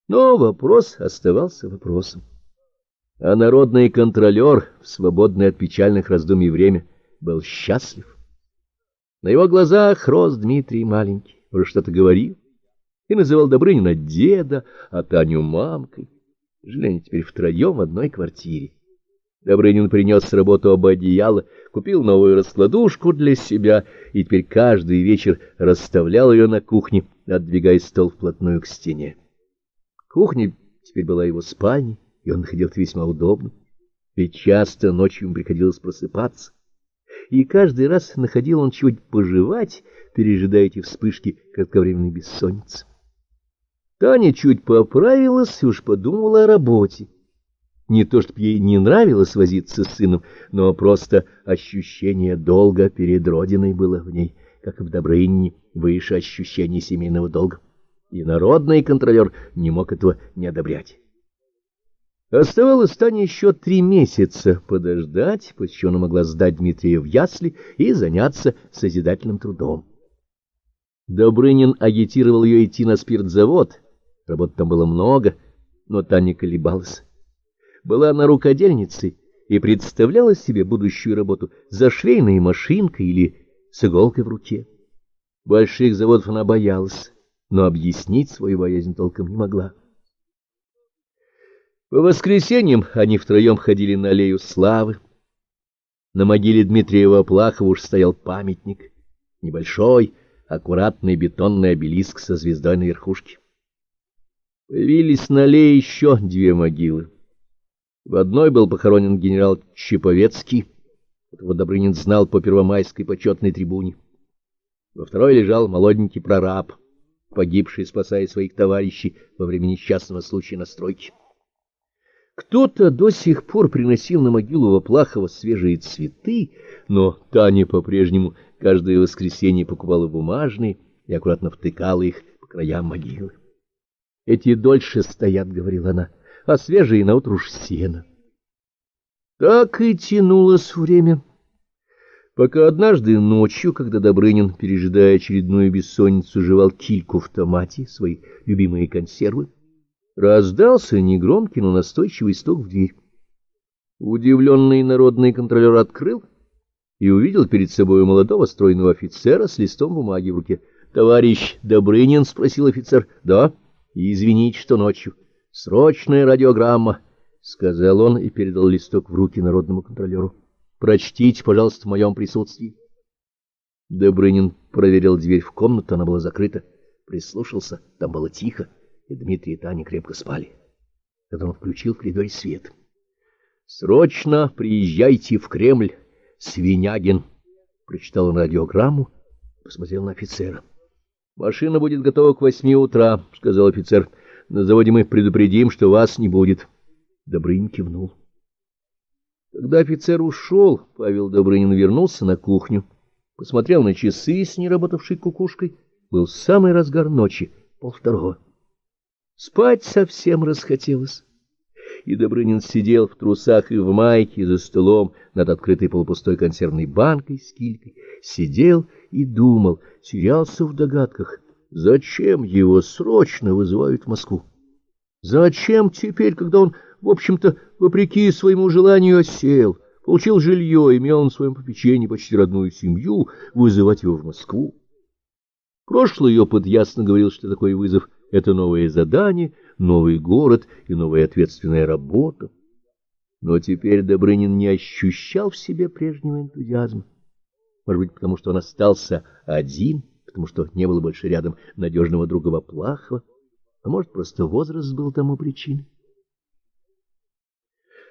Но вопрос оставался вопросом. А народный контролер, в свободное от печальных раздумий время, был счастлив. На его глазах рос Дмитрий маленький, уже что-то говорил, и называл Добрынина деда, а Таню мамкой. Жили они теперь втроем в одной квартире. Добрынин принес с работы оба одеяла, купил новую раскладушку для себя и теперь каждый вечер расставлял ее на кухне, отдвигая стол вплотную к стене. Кухня теперь была его спальней, и он находил это весьма удобно, ведь часто ночью ему приходилось просыпаться. И каждый раз находил он чего-нибудь пожевать, пережидая эти вспышки кратковременной бессонницы. Таня чуть поправилась и уж подумала о работе. Не то чтобы ей не нравилось возиться с сыном, но просто ощущение долга перед Родиной было в ней, как и в Добрынине, выше ощущения семейного долга. И народный контролер не мог этого не одобрять. Оставалось Тане еще 3 месяца подождать, после чего она могла сдать Дмитрия в ясли и заняться созидательным трудом. Добрынин агитировал ее идти на спиртзавод, работы там было много, но Таня колебалась. Была она рукодельницей и представляла себе будущую работу за швейной машинкой или с иголкой в руке. Больших заводов она боялась, но объяснить свою боязнь толком не могла. По воскресеньям они втроем ходили на аллею славы. На могиле Дмитрия Воплахова уж стоял памятник, небольшой, аккуратный бетонный обелиск со звездой на верхушке. Появились на аллее еще 2 могилы. В одной был похоронен генерал Чеповецкий, которого Добрынин знал по первомайской почетной трибуне. Во второй лежал молоденький прораб, погибший, спасая своих товарищей во время несчастного случая на стройке. Кто-то до сих пор приносил на могилу Воплахова свежие цветы, но Таня по-прежнему каждое воскресенье покупала бумажные и аккуратно втыкала их по краям могилы. — Эти дольше стоят, — говорила она, — а свежие наутро уж сено. Так и тянулось время, пока однажды ночью, когда Добрынин, пережидая очередную бессонницу, жевал кильку в томате, свои любимые консервы, раздался негромкий, но настойчивый стук в дверь. Удивленный народный контролер открыл и увидел перед собой молодого стройного офицера с листом бумаги в руке. — Товарищ Добрынин? — спросил офицер. — Да. — Извините, что ночью. — Срочная радиограмма, — сказал он и передал листок в руки народному контролеру. — Прочтите, пожалуйста, в моем присутствии. Добрынин проверил дверь в комнату, она была закрыта. Прислушался, там было тихо, и Дмитрий и Таня крепко спали. Тогда он включил в коридоре свет. — Срочно приезжайте в Кремль, Свинягин, — прочитал он радиограмму, посмотрел на офицера. — Машина будет готова к 8 утра, — сказал офицер. — На заводе мы предупредим, что вас не будет. Добрынин кивнул. Когда офицер ушел, Павел Добрынин вернулся на кухню, посмотрел на часы с неработавшей кукушкой. Был самый разгар ночи, 1:30. Спать совсем расхотелось. И Добрынин сидел в трусах и в майке за столом над открытой полупустой консервной банкой с килькой. Сидел и думал, терялся в догадках, зачем его срочно вызывают в Москву. Зачем теперь, когда он, в общем-то, вопреки своему желанию осел, получил жилье, имел на своем попечении почти родную семью, вызывать его в Москву? Прошлый опыт ясно говорил, что такой вызов — это новое задание, новый город и новая ответственная работа. Но теперь Добрынин не ощущал в себе прежнего энтузиазма. Может быть, потому что он остался один, потому что не было больше рядом надежного друга Воплахова, а может, просто возраст был тому причиной.